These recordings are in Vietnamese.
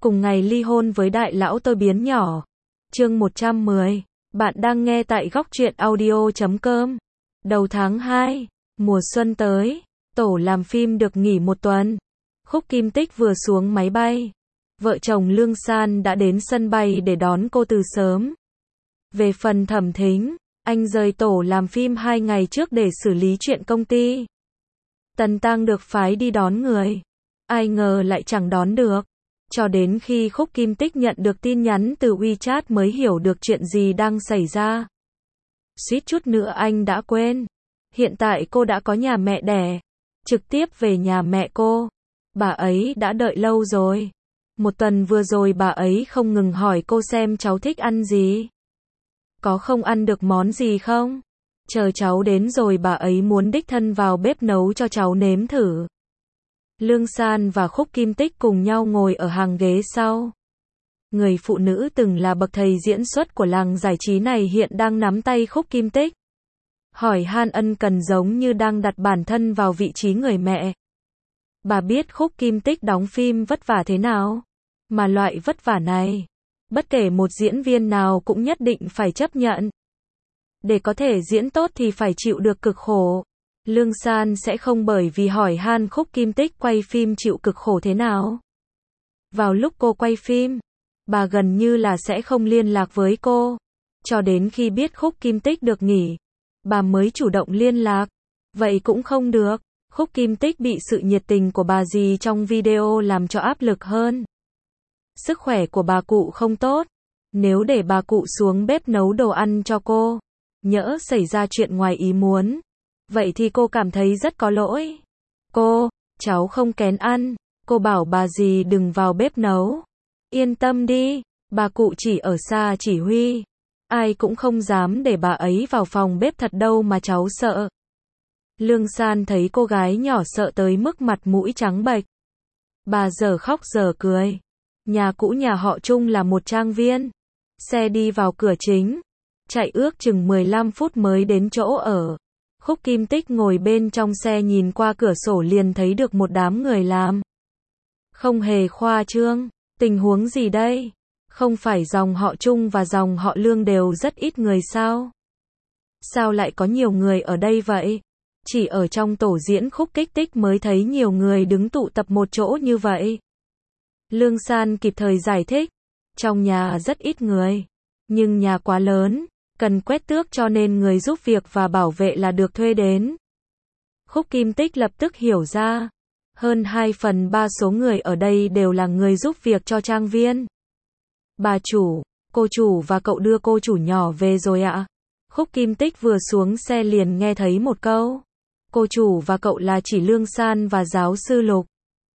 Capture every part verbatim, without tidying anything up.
cùng ngày ly hôn với đại lão tôi biến nhỏ. Chương một trăm mười. Bạn đang nghe tại góc truyện audio chấm com. Đầu tháng hai, mùa xuân tới, tổ làm phim được nghỉ một tuần. Khúc Kim Tích vừa xuống máy bay, vợ chồng Lương San đã đến sân bay để đón cô từ sớm. Về phần Thẩm Thính, anh rời tổ làm phim hai ngày trước để xử lý chuyện công ty. Tần Tăng được phái đi đón người, ai ngờ lại chẳng đón được. Cho đến khi Khúc Kim Tích nhận được tin nhắn từ WeChat mới hiểu được chuyện gì đang xảy ra. Suýt chút nữa anh đã quên. Hiện tại cô đã có nhà mẹ đẻ. Trực tiếp về nhà mẹ cô. Bà ấy đã đợi lâu rồi. Một tuần vừa rồi bà ấy không ngừng hỏi cô xem cháu thích ăn gì. Có không ăn được món gì không? Chờ cháu đến rồi bà ấy muốn đích thân vào bếp nấu cho cháu nếm thử. Lương San và Khúc Kim Tích cùng nhau ngồi ở hàng ghế sau. Người phụ nữ từng là bậc thầy diễn xuất của làng giải trí này hiện đang nắm tay Khúc Kim Tích. Hỏi han ân cần giống như đang đặt bản thân vào vị trí người mẹ. Bà biết Khúc Kim Tích đóng phim vất vả thế nào. Mà loại vất vả này, bất kể một diễn viên nào cũng nhất định phải chấp nhận. Để có thể diễn tốt thì phải chịu được cực khổ. Lương San sẽ không bởi vì hỏi han Khúc Kim Tích quay phim chịu cực khổ thế nào. Vào lúc cô quay phim, bà gần như là sẽ không liên lạc với cô. Cho đến khi biết Khúc Kim Tích được nghỉ, bà mới chủ động liên lạc. Vậy cũng không được. Khúc Kim Tích bị sự nhiệt tình của bà dì trong video làm cho áp lực hơn. Sức khỏe của bà cụ không tốt. Nếu để bà cụ xuống bếp nấu đồ ăn cho cô, nhỡ xảy ra chuyện ngoài ý muốn, vậy thì cô cảm thấy rất có lỗi. Cô, cháu không kén ăn. Cô bảo bà dì đừng vào bếp nấu. Yên tâm đi, bà cụ chỉ ở xa chỉ huy. Ai cũng không dám để bà ấy vào phòng bếp thật đâu mà cháu sợ. Lương San thấy cô gái nhỏ sợ tới mức mặt mũi trắng bệch. Bà giờ khóc giờ cười. Nhà cũ nhà họ Trung là một trang viên. Xe đi vào cửa chính, chạy ước chừng mười lăm phút mới đến chỗ ở. Khúc Kim Tích ngồi bên trong xe nhìn qua cửa sổ liền thấy được một đám người làm. Không hề khoa trương. Tình huống gì đây? Không phải dòng họ Trung và dòng họ Lương đều rất ít người sao? Sao lại có nhiều người ở đây vậy? Chỉ ở trong tổ diễn Khúc Kích Tích mới thấy nhiều người đứng tụ tập một chỗ như vậy. Lương San kịp thời giải thích. Trong nhà rất ít người. Nhưng nhà quá lớn, cần quét tước cho nên người giúp việc và bảo vệ là được thuê đến. Khúc Kim Tích lập tức hiểu ra. Hơn hai phần ba số người ở đây đều là người giúp việc cho trang viên. Bà chủ, cô chủ và cậu đưa cô chủ nhỏ về rồi ạ. Khúc Kim Tích vừa xuống xe liền nghe thấy một câu. Cô chủ và cậu là chỉ Lương San và giáo sư Lục.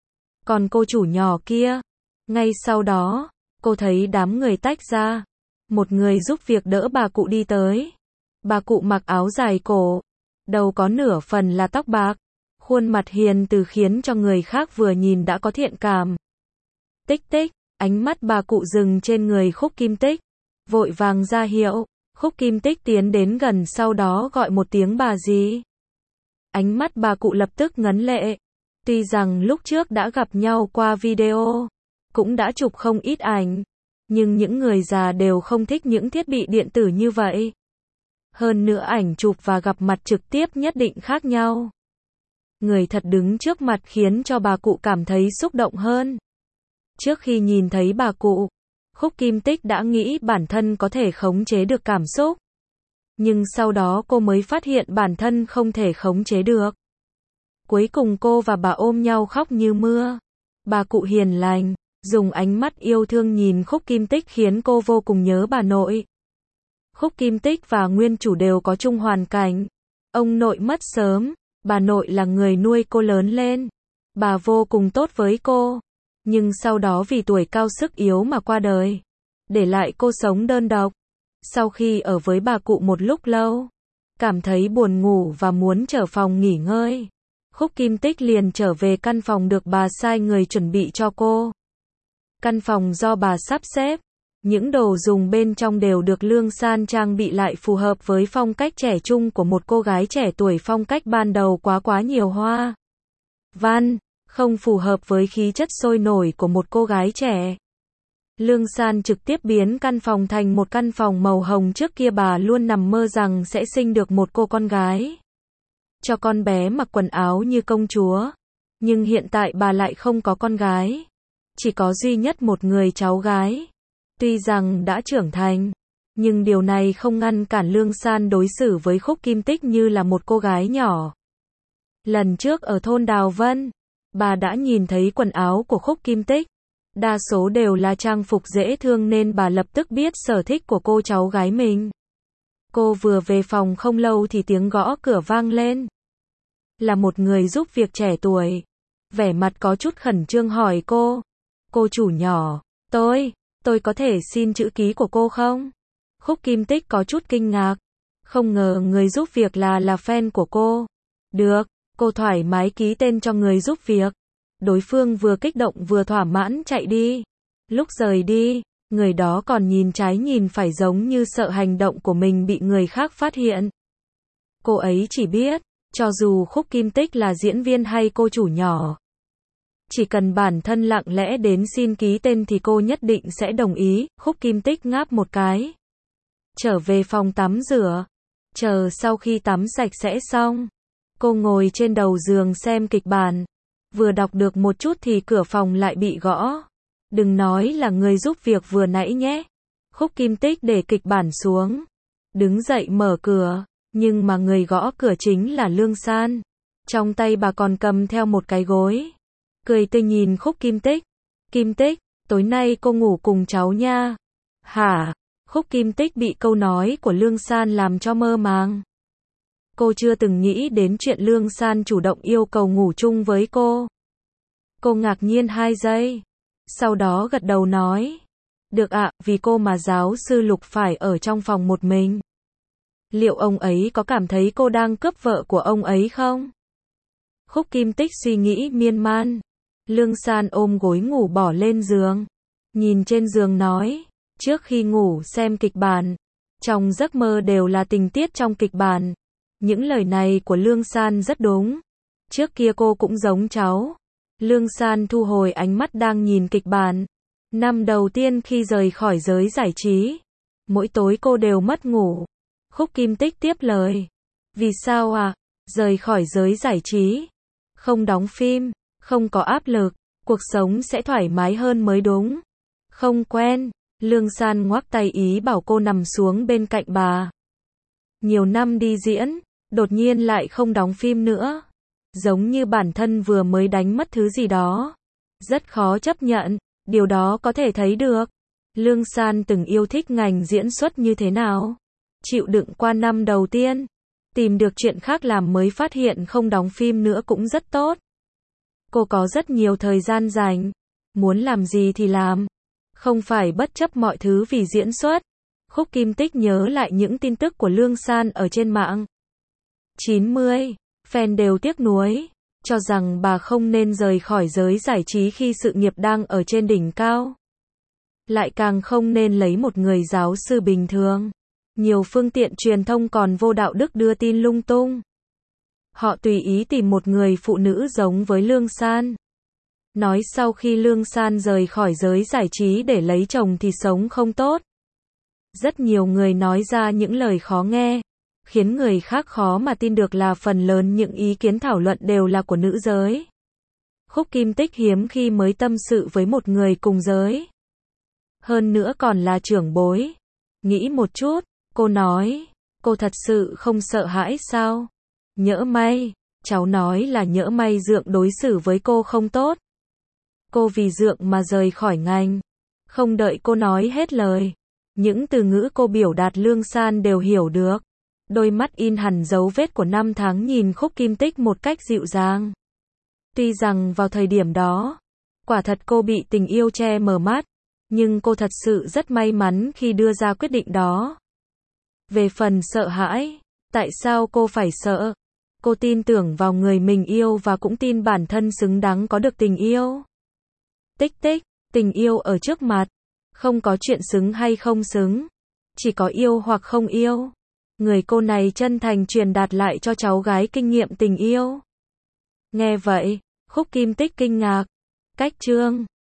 Còn cô chủ nhỏ kia. Ngay sau đó, cô thấy đám người tách ra. Một người giúp việc đỡ bà cụ đi tới. Bà cụ mặc áo dài cổ. Đầu có nửa phần là tóc bạc. Khuôn mặt hiền từ khiến cho người khác vừa nhìn đã có thiện cảm. Tích tích, ánh mắt bà cụ dừng trên người Khúc Kim Tích. Vội vàng ra hiệu. Khúc Kim Tích tiến đến gần sau đó gọi một tiếng bà dì. Ánh mắt bà cụ lập tức ngấn lệ. Tuy rằng lúc trước đã gặp nhau qua video, cũng đã chụp không ít ảnh, nhưng những người già đều không thích những thiết bị điện tử như vậy. Hơn nữa ảnh chụp và gặp mặt trực tiếp nhất định khác nhau. Người thật đứng trước mặt khiến cho bà cụ cảm thấy xúc động hơn. Trước khi nhìn thấy bà cụ, Khúc Kim Tích đã nghĩ bản thân có thể khống chế được cảm xúc. Nhưng sau đó cô mới phát hiện bản thân không thể khống chế được. Cuối cùng cô và bà ôm nhau khóc như mưa. Bà cụ hiền lành, dùng ánh mắt yêu thương nhìn Khúc Kim Tích khiến cô vô cùng nhớ bà nội. Khúc Kim Tích và nguyên chủ đều có chung hoàn cảnh. Ông nội mất sớm, bà nội là người nuôi cô lớn lên. Bà vô cùng tốt với cô. Nhưng sau đó vì tuổi cao sức yếu mà qua đời. Để lại cô sống đơn độc. Sau khi ở với bà cụ một lúc lâu, cảm thấy buồn ngủ và muốn trở phòng nghỉ ngơi. Khúc Kim Tích liền trở về căn phòng được bà sai người chuẩn bị cho cô. Căn phòng do bà sắp xếp. Những đồ dùng bên trong đều được Lương San trang bị lại phù hợp với phong cách trẻ trung của một cô gái trẻ tuổi, phong cách ban đầu quá quá nhiều hoa văn, không phù hợp với khí chất sôi nổi của một cô gái trẻ. Lương San trực tiếp biến căn phòng thành một căn phòng màu hồng, trước kia bà luôn nằm mơ rằng sẽ sinh được một cô con gái. Cho con bé mặc quần áo như công chúa. Nhưng hiện tại bà lại không có con gái. Chỉ có duy nhất một người cháu gái. Tuy rằng đã trưởng thành, nhưng điều này không ngăn cản Lương San đối xử với Khúc Kim Tích như là một cô gái nhỏ. Lần trước ở thôn Đào Vân, bà đã nhìn thấy quần áo của Khúc Kim Tích. Đa số đều là trang phục dễ thương nên bà lập tức biết sở thích của cô cháu gái mình. Cô vừa về phòng không lâu thì tiếng gõ cửa vang lên. Là một người giúp việc trẻ tuổi. Vẻ mặt có chút khẩn trương hỏi cô. Cô chủ nhỏ, tôi, tôi có thể xin chữ ký của cô không? Khúc Kim Tích có chút kinh ngạc. Không ngờ người giúp việc là là fan của cô. Được, cô thoải mái ký tên cho người giúp việc. Đối phương vừa kích động vừa thỏa mãn chạy đi. Lúc rời đi, người đó còn nhìn trái nhìn phải giống như sợ hành động của mình bị người khác phát hiện. Cô ấy chỉ biết, cho dù Khúc Kim Tích là diễn viên hay cô chủ nhỏ, chỉ cần bản thân lặng lẽ đến xin ký tên thì cô nhất định sẽ đồng ý. Khúc Kim Tích ngáp một cái. Trở về phòng tắm rửa. Chờ sau khi tắm sạch sẽ xong, cô ngồi trên đầu giường xem kịch bản. Vừa đọc được một chút thì cửa phòng lại bị gõ. Đừng nói là người giúp việc vừa nãy nhé. Khúc Kim Tích để kịch bản xuống. Đứng dậy mở cửa. Nhưng mà người gõ cửa chính là Lương San. Trong tay bà còn cầm theo một cái gối. Cười tươi nhìn Khúc Kim Tích. Kim Tích, tối nay cô ngủ cùng cháu nha. Hả? Khúc Kim Tích bị câu nói của Lương San làm cho mơ màng. Cô chưa từng nghĩ đến chuyện Lương San chủ động yêu cầu ngủ chung với cô. Cô ngạc nhiên hai giây. Sau đó gật đầu nói. Được ạ, vì cô mà giáo sư Lục phải ở trong phòng một mình. Liệu ông ấy có cảm thấy cô đang cướp vợ của ông ấy không? Khúc Kim Tích suy nghĩ miên man. Lương San ôm gối ngủ bỏ lên giường. Nhìn trên giường nói. Trước khi ngủ xem kịch bản. Trong giấc mơ đều là tình tiết trong kịch bản. Những lời này của Lương San rất đúng. Trước kia cô cũng giống cháu. Lương San thu hồi ánh mắt đang nhìn kịch bản. Năm đầu tiên khi rời khỏi giới giải trí, mỗi tối cô đều mất ngủ. Khúc Kim Tích tiếp lời. Vì sao à? Rời khỏi giới giải trí, không đóng phim, không có áp lực, cuộc sống sẽ thoải mái hơn mới đúng. Không quen. Lương San ngoắc tay ý bảo cô nằm xuống bên cạnh bà. Nhiều năm đi diễn, đột nhiên lại không đóng phim nữa. Giống như bản thân vừa mới đánh mất thứ gì đó. Rất khó chấp nhận, điều đó có thể thấy được. Lương San từng yêu thích ngành diễn xuất như thế nào? Chịu đựng qua năm đầu tiên. Tìm được chuyện khác làm mới phát hiện không đóng phim nữa cũng rất tốt. Cô có rất nhiều thời gian rảnh. Muốn làm gì thì làm. Không phải bất chấp mọi thứ vì diễn xuất. Khúc Kim Tích nhớ lại những tin tức của Lương San ở trên mạng. chín mươi. Fan đều tiếc nuối. Cho rằng bà không nên rời khỏi giới giải trí khi sự nghiệp đang ở trên đỉnh cao. Lại càng không nên lấy một người giáo sư bình thường. Nhiều phương tiện truyền thông còn vô đạo đức đưa tin lung tung. Họ tùy ý tìm một người phụ nữ giống với Lương San. Nói sau khi Lương San rời khỏi giới giải trí để lấy chồng thì sống không tốt. Rất nhiều người nói ra những lời khó nghe, khiến người khác khó mà tin được là phần lớn những ý kiến thảo luận đều là của nữ giới. Khúc Kim Tích hiếm khi mới tâm sự với một người cùng giới. Hơn nữa còn là trưởng bối. Nghĩ một chút, cô nói, cô thật sự không sợ hãi sao? Nhỡ may, cháu nói là nhỡ may Dượng đối xử với cô không tốt. Cô vì Dượng mà rời khỏi ngành. Không đợi cô nói hết lời. Những từ ngữ cô biểu đạt Lương San đều hiểu được. Đôi mắt in hẳn dấu vết của năm tháng nhìn Khúc Kim Tích một cách dịu dàng. Tuy rằng vào thời điểm đó, quả thật cô bị tình yêu che mờ mắt, nhưng cô thật sự rất may mắn khi đưa ra quyết định đó. Về phần sợ hãi, tại sao cô phải sợ? Cô tin tưởng vào người mình yêu và cũng tin bản thân xứng đáng có được tình yêu. Tích tích, tình yêu ở trước mặt. Không có chuyện xứng hay không xứng. Chỉ có yêu hoặc không yêu. Người cô này chân thành truyền đạt lại cho cháu gái kinh nghiệm tình yêu. Nghe vậy, Khúc Kim Tích kinh ngạc. Cách chương